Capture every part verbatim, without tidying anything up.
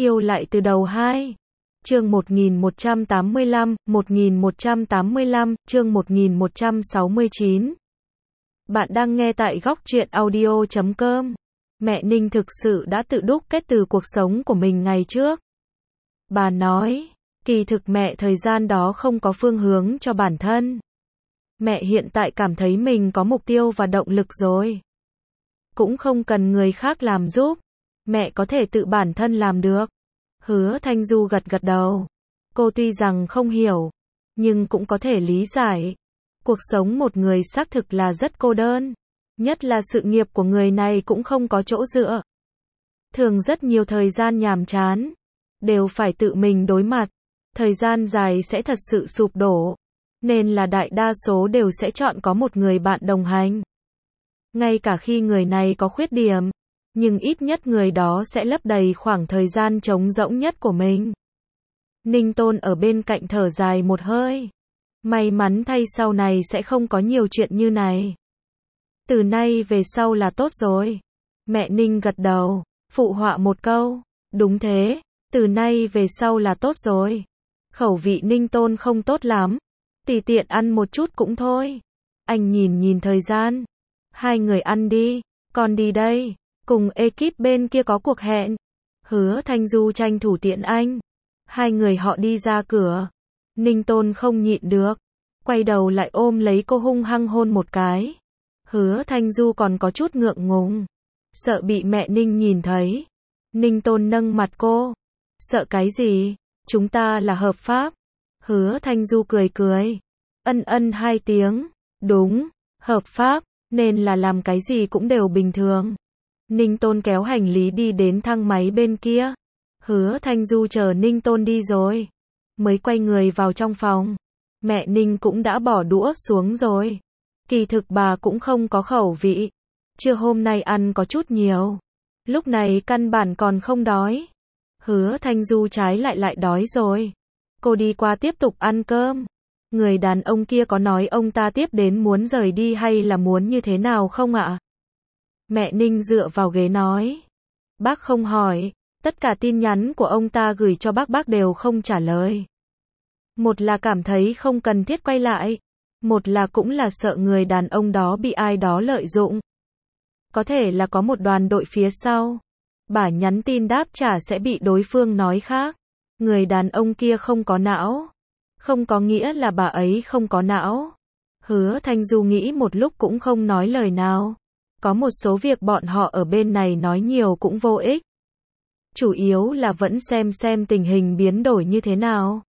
Yêu lại từ đầu hai. Chương một nghìn một trăm tám mươi lăm, một nghìn một trăm tám mươi lăm, chương một nghìn một trăm sáu mươi chín. Bạn đang nghe tại góc truyện audio chấm com. Mẹ Ninh thực sự đã tự đúc kết từ cuộc sống của mình ngày trước. Bà nói, kỳ thực mẹ thời gian đó không có phương hướng cho bản thân. Mẹ hiện tại cảm thấy mình có mục tiêu và động lực rồi. Cũng không cần người khác làm giúp. Mẹ có thể tự bản thân làm được. Hứa Thanh Du gật gật đầu. Cô tuy rằng không hiểu, nhưng cũng có thể lý giải. Cuộc sống một người xác thực là rất cô đơn. Nhất là sự nghiệp của người này cũng không có chỗ dựa. Thường rất nhiều thời gian nhàm chán. Đều phải tự mình đối mặt. Thời gian dài sẽ thật sự sụp đổ. Nên là đại đa số đều sẽ chọn có một người bạn đồng hành. Ngay cả khi người này có khuyết điểm. Nhưng ít nhất người đó sẽ lấp đầy khoảng thời gian trống rỗng nhất của mình. Ninh Tôn ở bên cạnh thở dài một hơi. May mắn thay sau này sẽ không có nhiều chuyện như này. Từ nay về sau là tốt rồi. Mẹ Ninh gật đầu, phụ họa một câu. Đúng thế, từ nay về sau là tốt rồi. Khẩu vị Ninh Tôn không tốt lắm. Tùy tiện ăn một chút cũng thôi. Anh nhìn nhìn thời gian. Hai người ăn đi, con đi đây. Cùng ekip bên kia có cuộc hẹn. Hứa Thanh Du tranh thủ tiện anh. Hai người họ đi ra cửa. Ninh Tôn không nhịn được. Quay đầu lại ôm lấy cô hung hăng hôn một cái. Hứa Thanh Du còn có chút ngượng ngùng. Sợ bị mẹ Ninh nhìn thấy. Ninh Tôn nâng mặt cô. Sợ cái gì? Chúng ta là hợp pháp. Hứa Thanh Du cười cười. Ân ân hai tiếng. Đúng, hợp pháp, nên là làm cái gì cũng đều bình thường. Ninh Tôn kéo hành lý đi đến thang máy bên kia. Hứa Thanh Du chờ Ninh Tôn đi rồi. Mới quay người vào trong phòng. Mẹ Ninh cũng đã bỏ đũa xuống rồi. Kỳ thực bà cũng không có khẩu vị. Trưa hôm nay ăn có chút nhiều. Lúc này căn bản còn không đói. Hứa Thanh Du trái lại lại đói rồi. Cô đi qua tiếp tục ăn cơm. Người đàn ông kia có nói ông ta tiếp đến muốn rời đi hay là muốn như thế nào không ạ? Mẹ Ninh dựa vào ghế nói. Bác không hỏi, tất cả tin nhắn của ông ta gửi cho bác bác đều không trả lời. Một là cảm thấy không cần thiết quay lại, một là cũng là sợ người đàn ông đó bị ai đó lợi dụng. Có thể là có một đoàn đội phía sau. Bà nhắn tin đáp trả sẽ bị đối phương nói khác. Người đàn ông kia không có não. Không có nghĩa là bà ấy không có não. Hứa Thanh Du nghĩ một lúc cũng không nói lời nào. Có một số việc bọn họ ở bên này nói nhiều cũng vô ích. Chủ yếu là vẫn xem xem tình hình biến đổi như thế nào.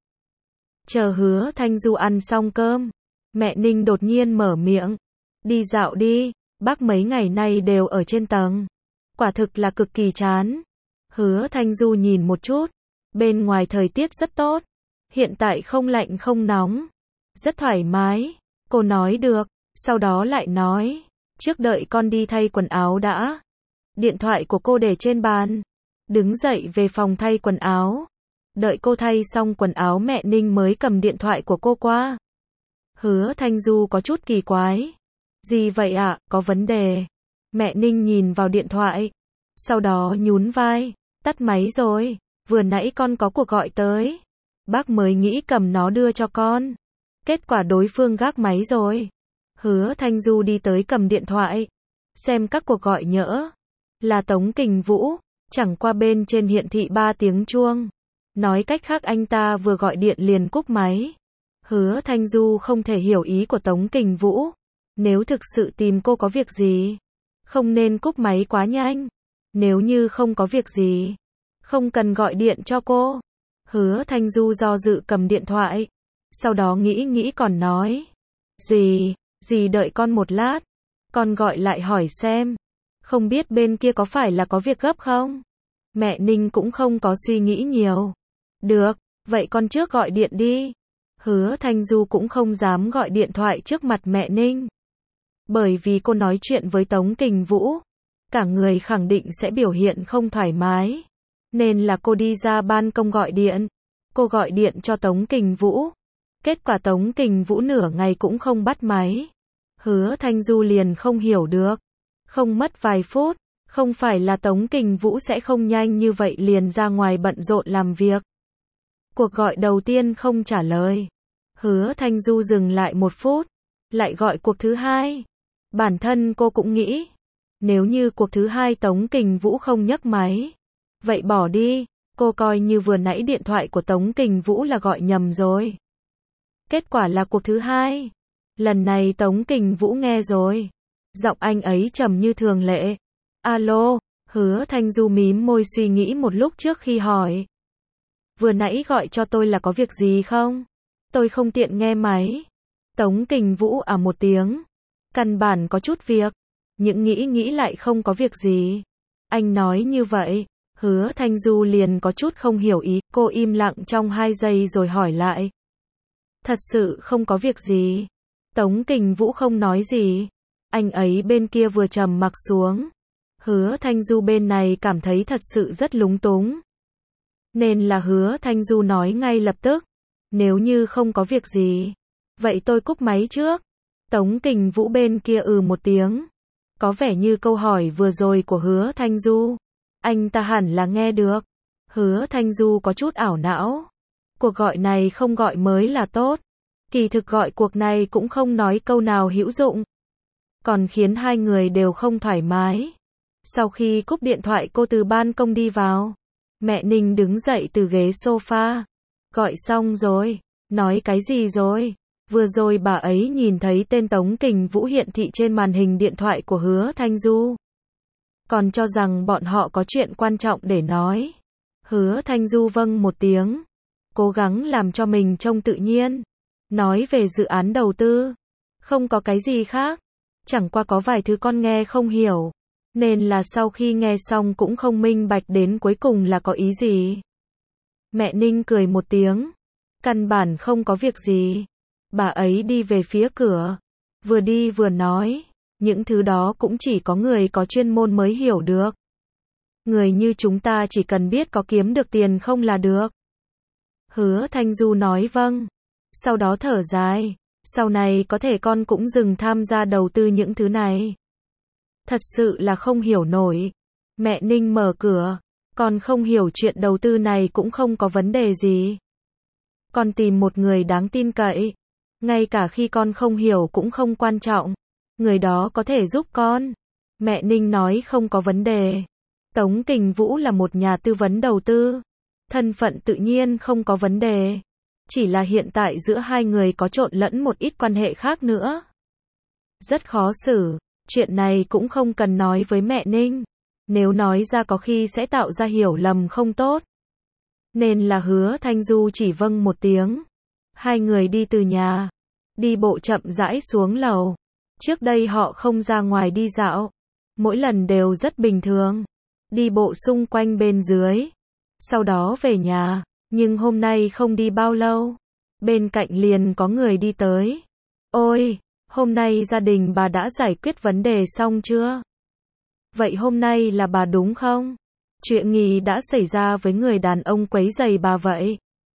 Chờ Hứa Thanh Du ăn xong cơm. Mẹ Ninh đột nhiên mở miệng. Đi dạo đi, bác mấy ngày nay đều ở trên tầng. Quả thực là cực kỳ chán. Hứa Thanh Du nhìn một chút. Bên ngoài thời tiết rất tốt. Hiện tại không lạnh không nóng. Rất thoải mái. Cô nói được. Sau đó lại nói. Trước đợi con đi thay quần áo đã. Điện thoại của cô để trên bàn. Đứng dậy về phòng thay quần áo. Đợi cô thay xong quần áo mẹ Ninh mới cầm điện thoại của cô qua. Hứa Thanh Du có chút kỳ quái. Gì vậy ạ, à? Có vấn đề. Mẹ Ninh nhìn vào điện thoại. Sau đó nhún vai. Tắt máy rồi. Vừa nãy con có cuộc gọi tới. Bác mới nghĩ cầm nó đưa cho con. Kết quả đối phương gác máy rồi. Hứa Thanh Du đi tới cầm điện thoại. Xem các cuộc gọi nhỡ. Là Tống Kình Vũ. Chẳng qua bên trên hiển thị ba tiếng chuông. Nói cách khác anh ta vừa gọi điện liền cúp máy. Hứa Thanh Du không thể hiểu ý của Tống Kình Vũ. Nếu thực sự tìm cô có việc gì. Không nên cúp máy quá nhanh. Nếu như không có việc gì. Không cần gọi điện cho cô. Hứa Thanh Du do dự cầm điện thoại. Sau đó nghĩ nghĩ còn nói. Gì, gì đợi con một lát. Con gọi lại hỏi xem. Không biết bên kia có phải là có việc gấp không? Mẹ Ninh cũng không có suy nghĩ nhiều. Được, vậy con trước gọi điện đi. Hứa Thanh Du cũng không dám gọi điện thoại trước mặt mẹ Ninh. Bởi vì cô nói chuyện với Tống Kình Vũ. Cả người khẳng định sẽ biểu hiện không thoải mái. Nên là cô đi ra ban công gọi điện. Cô gọi điện cho Tống Kình Vũ. Kết quả Tống Kình Vũ nửa ngày cũng không bắt máy. Hứa Thanh Du liền không hiểu được. Không mất vài phút. Không phải là Tống Kình Vũ sẽ không nhanh như vậy liền ra ngoài bận rộn làm việc. Cuộc gọi đầu tiên không trả lời. Hứa Thanh Du dừng lại một phút, lại gọi cuộc thứ hai. Bản thân cô cũng nghĩ, nếu như cuộc thứ hai Tống Kình Vũ không nhấc máy, vậy bỏ đi, cô coi như vừa nãy điện thoại của Tống Kình Vũ là gọi nhầm rồi. Kết quả là cuộc thứ hai, lần này Tống Kình Vũ nghe rồi. Giọng anh ấy trầm như thường lệ. Alo, Hứa Thanh Du mím môi suy nghĩ một lúc trước khi hỏi. Vừa nãy gọi cho tôi là có việc gì không? Tôi không tiện nghe máy. Tống Kình Vũ à một tiếng. Căn bản có chút việc. Những nghĩ nghĩ lại không có việc gì. Anh nói như vậy. Hứa Thanh Du liền có chút không hiểu ý. Cô im lặng trong hai giây rồi hỏi lại. Thật sự không có việc gì. Tống Kình Vũ không nói gì. Anh ấy bên kia vừa trầm mặc xuống. Hứa Thanh Du bên này cảm thấy thật sự rất lúng túng. Nên là Hứa Thanh Du nói ngay lập tức. Nếu như không có việc gì, vậy tôi cúp máy trước. Tống Kình Vũ bên kia ừ một tiếng. Có vẻ như câu hỏi vừa rồi của Hứa Thanh Du, anh ta hẳn là nghe được. Hứa Thanh Du có chút ảo não. Cuộc gọi này không gọi mới là tốt. Kỳ thực gọi cuộc này cũng không nói câu nào hữu dụng. Còn khiến hai người đều không thoải mái. Sau khi cúp điện thoại cô từ ban công đi vào. Mẹ Ninh đứng dậy từ ghế sofa. Gọi xong rồi. Nói cái gì rồi? Vừa rồi bà ấy nhìn thấy tên Tống Kình Vũ hiện thị trên màn hình điện thoại của Hứa Thanh Du. Còn cho rằng bọn họ có chuyện quan trọng để nói. Hứa Thanh Du vâng một tiếng. Cố gắng làm cho mình trông tự nhiên. Nói về dự án đầu tư. Không có cái gì khác. Chẳng qua có vài thứ con nghe không hiểu. Nên là sau khi nghe xong cũng không minh bạch đến cuối cùng là có ý gì. Mẹ Ninh cười một tiếng. Căn bản không có việc gì. Bà ấy đi về phía cửa. Vừa đi vừa nói. Những thứ đó cũng chỉ có người có chuyên môn mới hiểu được. Người như chúng ta chỉ cần biết có kiếm được tiền không là được. Hứa Thanh Du nói vâng. Sau đó thở dài. Sau này có thể con cũng dừng tham gia đầu tư những thứ này. Thật sự là không hiểu nổi. Mẹ Ninh mở cửa. Con không hiểu chuyện đầu tư này cũng không có vấn đề gì. Con tìm một người đáng tin cậy. Ngay cả khi con không hiểu cũng không quan trọng. Người đó có thể giúp con. Mẹ Ninh nói không có vấn đề. Tống Kình Vũ là một nhà tư vấn đầu tư. Thân phận tự nhiên không có vấn đề. Chỉ là hiện tại giữa hai người có trộn lẫn một ít quan hệ khác nữa. Rất khó xử. Chuyện này cũng không cần nói với mẹ Ninh. Nếu nói ra có khi sẽ tạo ra hiểu lầm không tốt. Nên là Hứa Thanh Du chỉ vâng một tiếng. Hai người đi từ nhà. Đi bộ chậm rãi xuống lầu. Trước đây họ không ra ngoài đi dạo. Mỗi lần đều rất bình thường. Đi bộ xung quanh bên dưới. Sau đó về nhà. Nhưng hôm nay không đi bao lâu. Bên cạnh liền có người đi tới. Ôi, hôm nay gia đình bà đã giải quyết vấn đề xong chưa? Vậy hôm nay là bà đúng không? Chuyện gì đã xảy ra với người đàn ông quấy rầy bà vậy?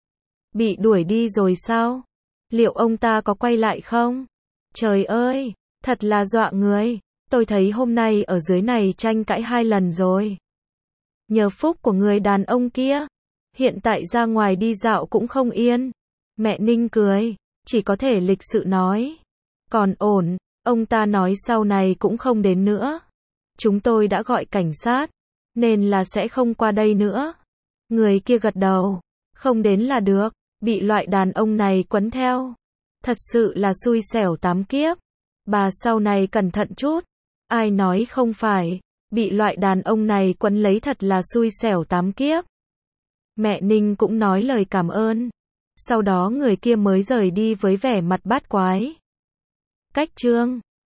Bị đuổi đi rồi sao? Liệu ông ta có quay lại không? Trời ơi, thật là dọa người. Tôi thấy hôm nay ở dưới này tranh cãi hai lần rồi. Nhờ phúc của người đàn ông kia. Hiện tại ra ngoài đi dạo cũng không yên. Mẹ Ninh cười. Chỉ có thể lịch sự nói. Còn ổn, ông ta nói sau này cũng không đến nữa. Chúng tôi đã gọi cảnh sát. Nên là sẽ không qua đây nữa. Người kia gật đầu. Không đến là được. Bị loại đàn ông này quấn theo. Thật sự là xui xẻo tám kiếp. Bà sau này cẩn thận chút. Ai nói không phải. Bị loại đàn ông này quấn lấy thật là xui xẻo tám kiếp. Mẹ Ninh cũng nói lời cảm ơn. Sau đó người kia mới rời đi với vẻ mặt bát quái. Cách chương